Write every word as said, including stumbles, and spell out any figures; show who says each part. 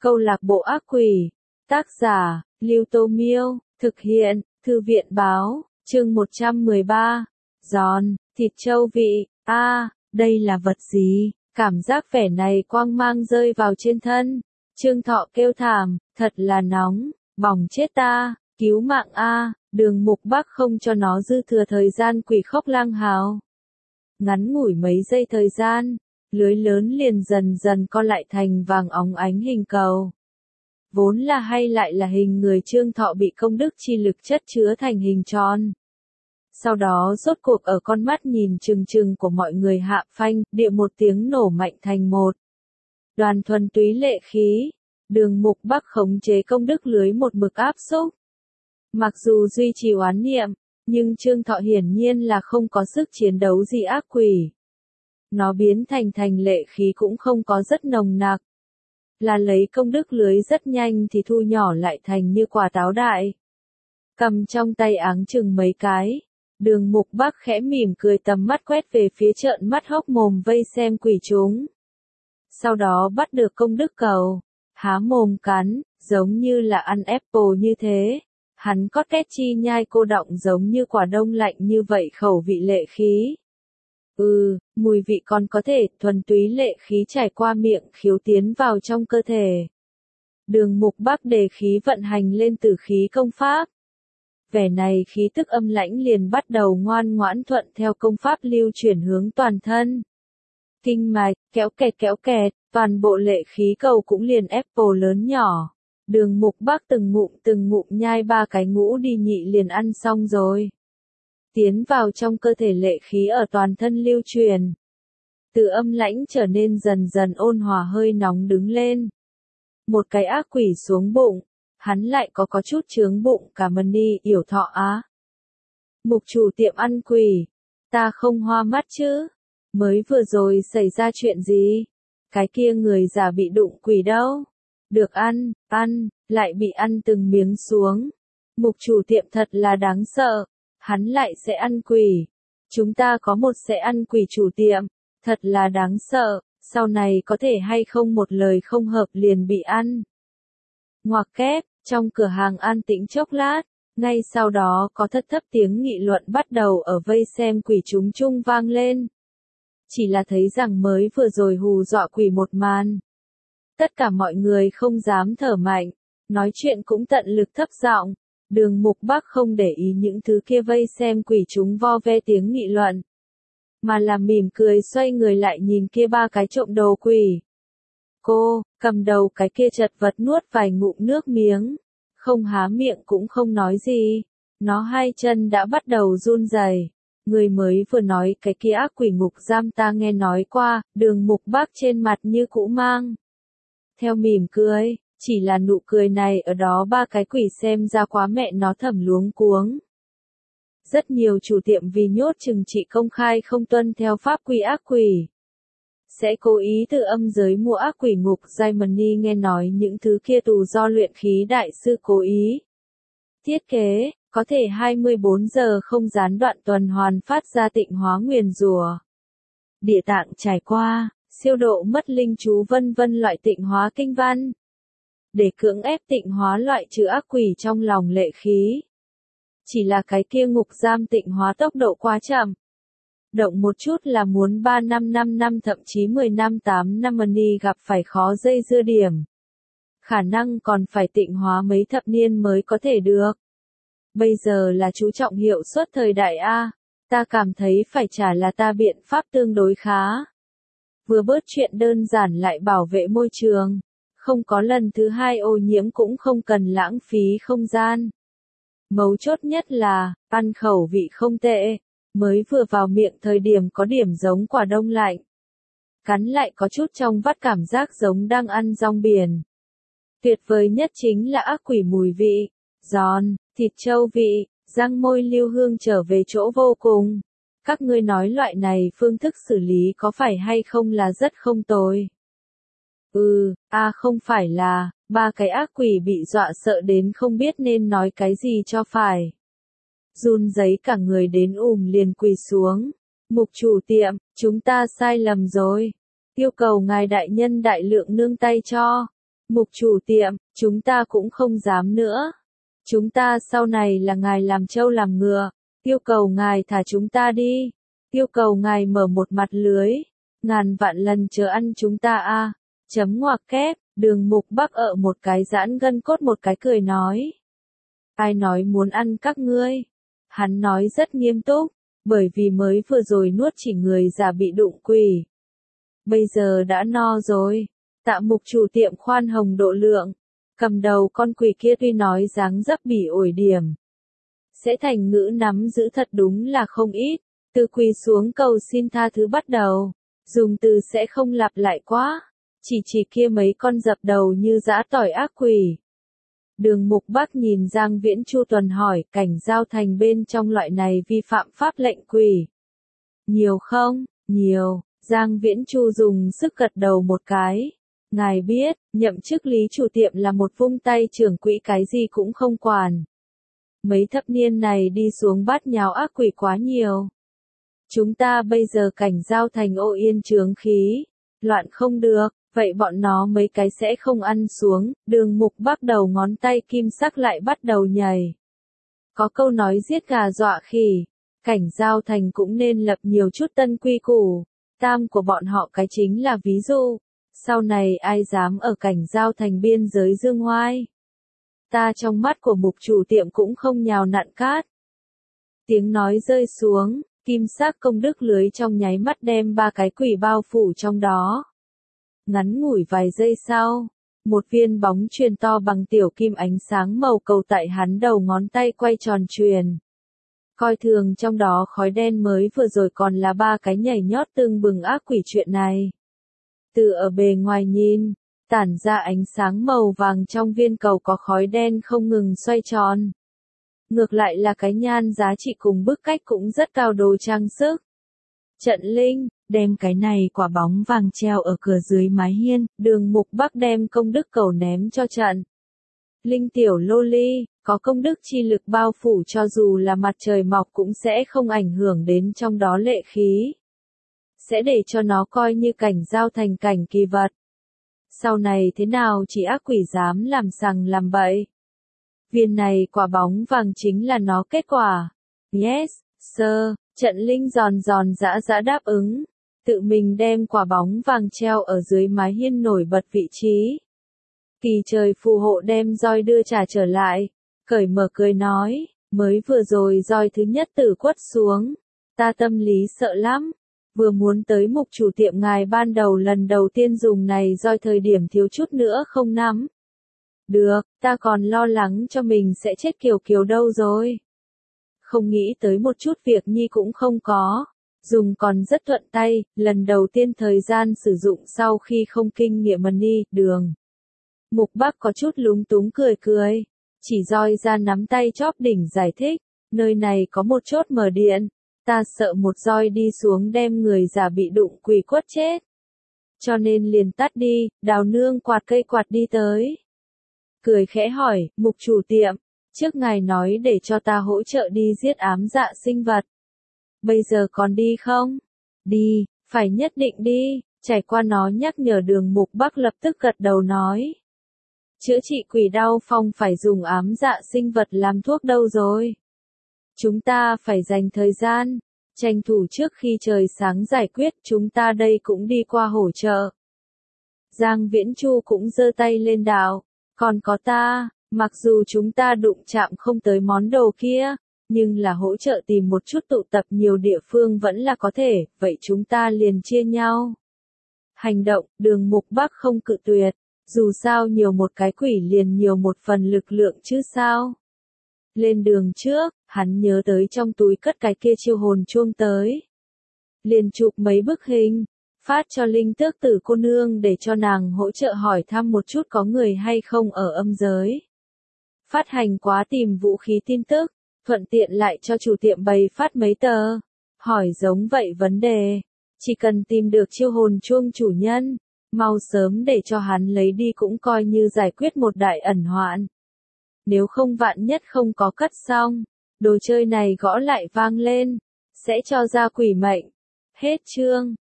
Speaker 1: Câu lạc bộ ác quỷ. Tác giả, Lưu Tô Miêu. Thực hiện, Thư viện Báo. Chương một trăm mười ba. Giòn, thịt trâu vị. A, à, đây là vật gì? Cảm giác vẻ này quang mang rơi vào trên thân. Trương Thọ kêu thảm, thật là nóng, bỏng chết ta, cứu mạng a. Đường Mục Bắc không cho nó dư thừa thời gian quỷ khóc lang hào. Ngắn ngủi mấy giây thời gian, lưới lớn liền dần dần co lại thành vàng óng ánh hình cầu. Vốn là hay lại là hình người Trương Thọ bị công đức chi lực chất chứa thành hình tròn. Sau đó rốt cuộc ở con mắt nhìn trừng trừng của mọi người hạ phanh, địa một tiếng nổ mạnh thành một đoàn thuần túy lệ khí. Đường Mục Bắc khống chế công đức lưới một mực áp xúc. Mặc dù duy trì oán niệm, nhưng Trương Thọ hiển nhiên là không có sức chiến đấu gì ác quỷ. Nó biến thành thành lệ khí cũng không có rất nồng nặc. Là lấy công đức lưới rất nhanh thì thu nhỏ lại thành như quả táo đại. Cầm trong tay áng chừng mấy cái. Đường Mục Bắc khẽ mỉm cười tầm mắt quét về phía trợn mắt hốc mồm vây xem quỷ chúng. Sau đó bắt được công đức cầu. Há mồm cắn, giống như là ăn apple như thế. Hắn cót két chi nhai cô đọng giống như quả đông lạnh như vậy khẩu vị lệ khí. Ừ, mùi vị còn có thể thuần túy lệ khí trải qua miệng khiếu tiến vào trong cơ thể. Đường Mục Bắc đề khí vận hành lên tử khí công pháp. Vẻ này khí tức âm lãnh liền bắt đầu ngoan ngoãn thuận theo công pháp lưu chuyển hướng toàn thân. Kinh mạch, kéo kẹt kéo kẹt, toàn bộ lệ khí cầu cũng liền apple lớn nhỏ. Đường Mục Bắc từng ngụm từng ngụm nhai ba cái ngũ đi nhị liền ăn xong rồi. Tiến vào trong cơ thể lệ khí ở toàn thân lưu truyền. Từ âm lãnh trở nên dần dần ôn hòa hơi nóng đứng lên. Một cái ác quỷ xuống bụng, hắn lại có có chút chướng bụng cả mần đi yểu thọ á. Mục chủ tiệm ăn quỷ, ta không hoa mắt chứ, mới vừa rồi xảy ra chuyện gì? Cái kia người già bị đụng quỷ đâu? Được ăn, ăn, lại bị ăn từng miếng xuống. Mục chủ tiệm thật là đáng sợ, hắn lại sẽ ăn quỷ. Chúng ta có một sẽ ăn quỷ chủ tiệm, thật là đáng sợ, sau này có thể hay không một lời không hợp liền bị ăn. Ngoặc kép, trong cửa hàng an tĩnh chốc lát, ngay sau đó có thất thấp tiếng nghị luận bắt đầu ở vây xem quỷ chúng chung vang lên. Chỉ là thấy rằng mới vừa rồi hù dọa quỷ một màn. Tất cả mọi người không dám thở mạnh, nói chuyện cũng tận lực thấp giọng. Đường Mục Bắc không để ý những thứ kia vây xem quỷ chúng vo ve tiếng nghị luận. Mà là mỉm cười xoay người lại nhìn kia ba cái trộm đồ quỷ. Cô, cầm đầu cái kia chật vật nuốt vài ngụm nước miếng. Không há miệng cũng không nói gì. Nó hai chân đã bắt đầu run rẩy. Người mới vừa nói cái kia ác quỷ ngục giam ta nghe nói qua, Đường Mục Bắc trên mặt như cũ mang theo mỉm cười, chỉ là nụ cười này ở đó ba cái quỷ xem ra quá mẹ nó thầm luống cuống. Rất nhiều chủ tiệm vì nhốt trừng trị công khai không tuân theo pháp quy ác quỷ. Sẽ cố ý từ âm giới mua ác quỷ ngục Diamond nghe nói những thứ kia tù do luyện khí đại sư cố ý thiết kế, có thể hai mươi bốn giờ không gián đoạn tuần hoàn phát ra tịnh hóa nguyền rủa. Địa tạng trải qua, siêu độ mất linh chú vân vân loại tịnh hóa kinh văn. Để cưỡng ép tịnh hóa loại trừ ác quỷ trong lòng lệ khí. Chỉ là cái kia ngục giam tịnh hóa tốc độ quá chậm. Động một chút là muốn ba năm năm năm thậm chí mười năm tám năm money gặp phải khó dây dưa điểm. Khả năng còn phải tịnh hóa mấy thập niên mới có thể được. Bây giờ là chú trọng hiệu suất thời đại A, ta cảm thấy phải trả là ta biện pháp tương đối khá. Vừa bớt chuyện đơn giản lại bảo vệ môi trường. Không có lần thứ hai ô nhiễm cũng không cần lãng phí không gian. Mấu chốt nhất là, ăn khẩu vị không tệ, mới vừa vào miệng thời điểm có điểm giống quả đông lạnh. Cắn lại có chút trong vắt cảm giác giống đang ăn rong biển. Tuyệt vời nhất chính là ác quỷ mùi vị, giòn, thịt trâu vị, răng môi lưu hương trở về chỗ vô cùng. Các ngươi nói loại này phương thức xử lý có phải hay không là rất không tồi. Ừ, à không phải là, ba cái ác quỷ bị dọa sợ đến không biết nên nói cái gì cho phải. Run rẩy cả người đến ùm liền quỳ xuống. Mục chủ tiệm, chúng ta sai lầm rồi. Yêu cầu ngài đại nhân đại lượng nương tay cho. Mục chủ tiệm, chúng ta cũng không dám nữa. Chúng ta sau này là ngài làm trâu làm ngựa, yêu cầu ngài thả chúng ta đi, yêu cầu ngài mở một mặt lưới, ngàn vạn lần chớ ăn chúng ta a. Chấm ngoặc kép, Đường Mục Bắc ở một cái giãn gân cốt một cái cười nói. Ai nói muốn ăn các ngươi? Hắn nói rất nghiêm túc, bởi vì mới vừa rồi nuốt chỉ người già bị đụng quỷ. Bây giờ đã no rồi. Tạ Mục chủ tiệm khoan hồng độ lượng, cầm đầu con quỷ kia tuy nói dáng dấp bỉ ổi điểm. Sẽ thành ngữ nắm giữ thật đúng là không ít, từ quỳ xuống cầu xin tha thứ bắt đầu, dùng từ sẽ không lặp lại quá, chỉ chỉ kia mấy con dập đầu như dã tỏi ác quỷ. Đường Mục Bắc nhìn Giang Viễn Chu tuần hỏi, cảnh giao thành bên trong loại này vi phạm pháp lệnh quỷ. Nhiều không? Nhiều. Giang Viễn Chu dùng sức gật đầu một cái. Ngài biết, nhậm chức lý chủ tiệm là một vung tay trưởng quỹ cái gì cũng không quản. Mấy thập niên này đi xuống bát nháo ác quỷ quá nhiều. Chúng ta bây giờ cảnh giao thành ô yên chướng khí, loạn không được, vậy bọn nó mấy cái sẽ không ăn xuống. Đường Mục Bắc đầu ngón tay kim sắc lại bắt đầu nhảy. Có câu nói giết gà dọa khỉ, cảnh giao thành cũng nên lập nhiều chút tân quy củ, tam của bọn họ cái chính là ví dụ. Sau này ai dám ở cảnh giao thành biên giới dương ngoai. Ta trong mắt của mục chủ tiệm cũng không nhào nặn cát. Tiếng nói rơi xuống, kim sắc công đức lưới trong nháy mắt đem ba cái quỷ bao phủ trong đó. Ngắn ngủi vài giây sau, một viên bóng truyền to bằng tiểu kim ánh sáng màu cầu tại hắn đầu ngón tay quay tròn truyền. Coi thường trong đó khói đen mới vừa rồi còn là ba cái nhảy nhót tương bừng ác quỷ chuyện này. Từ ở bề ngoài nhìn, tản ra ánh sáng màu vàng trong viên cầu có khói đen không ngừng xoay tròn. Ngược lại là cái nhan giá trị cùng bức cách cũng rất cao đồ trang sức. Trận linh, đem cái này quả bóng vàng treo ở cửa dưới mái hiên, Đường Mục Bắc đem công đức cầu ném cho trận. Linh tiểu lô ly, có công đức chi lực bao phủ cho dù là mặt trời mọc cũng sẽ không ảnh hưởng đến trong đó lệ khí. Sẽ để cho nó coi như cảnh giao thành cảnh kỳ vật. Sau này thế nào chỉ ác quỷ dám làm sằng làm bậy. Viên này quả bóng vàng chính là nó kết quả. Yes, sir, trận linh giòn giòn dã dã đáp ứng. Tự mình đem quả bóng vàng treo ở dưới mái hiên nổi bật vị trí. Kỳ trời phù hộ đem roi đưa trả trở lại. Cởi mở cười nói, mới vừa rồi roi thứ nhất tử quất xuống. Ta tâm lý sợ lắm. Vừa muốn tới mục chủ tiệm ngài ban đầu lần đầu tiên dùng này roi thời điểm thiếu chút nữa không nắm. Được, ta còn lo lắng cho mình sẽ chết kiểu kiểu đâu rồi. Không nghĩ tới một chút việc nhi cũng không có. Dùng còn rất thuận tay, lần đầu tiên thời gian sử dụng sau khi không kinh nghiệm money, đường. Mục Bắc có chút lúng túng cười cười. Chỉ roi ra nắm tay chóp đỉnh giải thích, nơi này có một chốt mở điện. Ta sợ một roi đi xuống đem người già bị đụng quỷ quất chết. Cho nên liền tắt đi, đào nương quạt cây quạt đi tới. Cười khẽ hỏi, mục chủ tiệm, trước ngài nói để cho ta hỗ trợ đi giết ám dạ sinh vật. Bây giờ còn đi không? Đi, phải nhất định đi, trải qua nó nhắc nhở Đường Mục Bắc lập tức gật đầu nói. Chữa trị quỷ đau phong phải dùng ám dạ sinh vật làm thuốc đâu rồi? Chúng ta phải dành thời gian, tranh thủ trước khi trời sáng giải quyết, chúng ta đây cũng đi qua hỗ trợ. Giang Viễn Chu cũng giơ tay lên đạo, còn có ta, mặc dù chúng ta đụng chạm không tới món đồ kia, nhưng là hỗ trợ tìm một chút tụ tập nhiều địa phương vẫn là có thể, vậy chúng ta liền chia nhau. Hành động, Đường Mục Bắc không cự tuyệt, dù sao nhiều một cái quỷ liền nhiều một phần lực lượng chứ sao. Lên đường trước, hắn nhớ tới trong túi cất cái kia chiêu hồn chuông tới. Liền chụp mấy bức hình, phát cho Linh Tước Tử cô nương để cho nàng hỗ trợ hỏi thăm một chút có người hay không ở âm giới. Phát hành quá tìm vũ khí tin tức, thuận tiện lại cho chủ tiệm bày phát mấy tờ. Hỏi giống vậy vấn đề, chỉ cần tìm được chiêu hồn chuông chủ nhân, mau sớm để cho hắn lấy đi cũng coi như giải quyết một đại ẩn hoạn. Nếu không vạn nhất không có cất xong, đồ chơi này gõ lại vang lên, sẽ cho ra quỷ mệnh. Hết chương.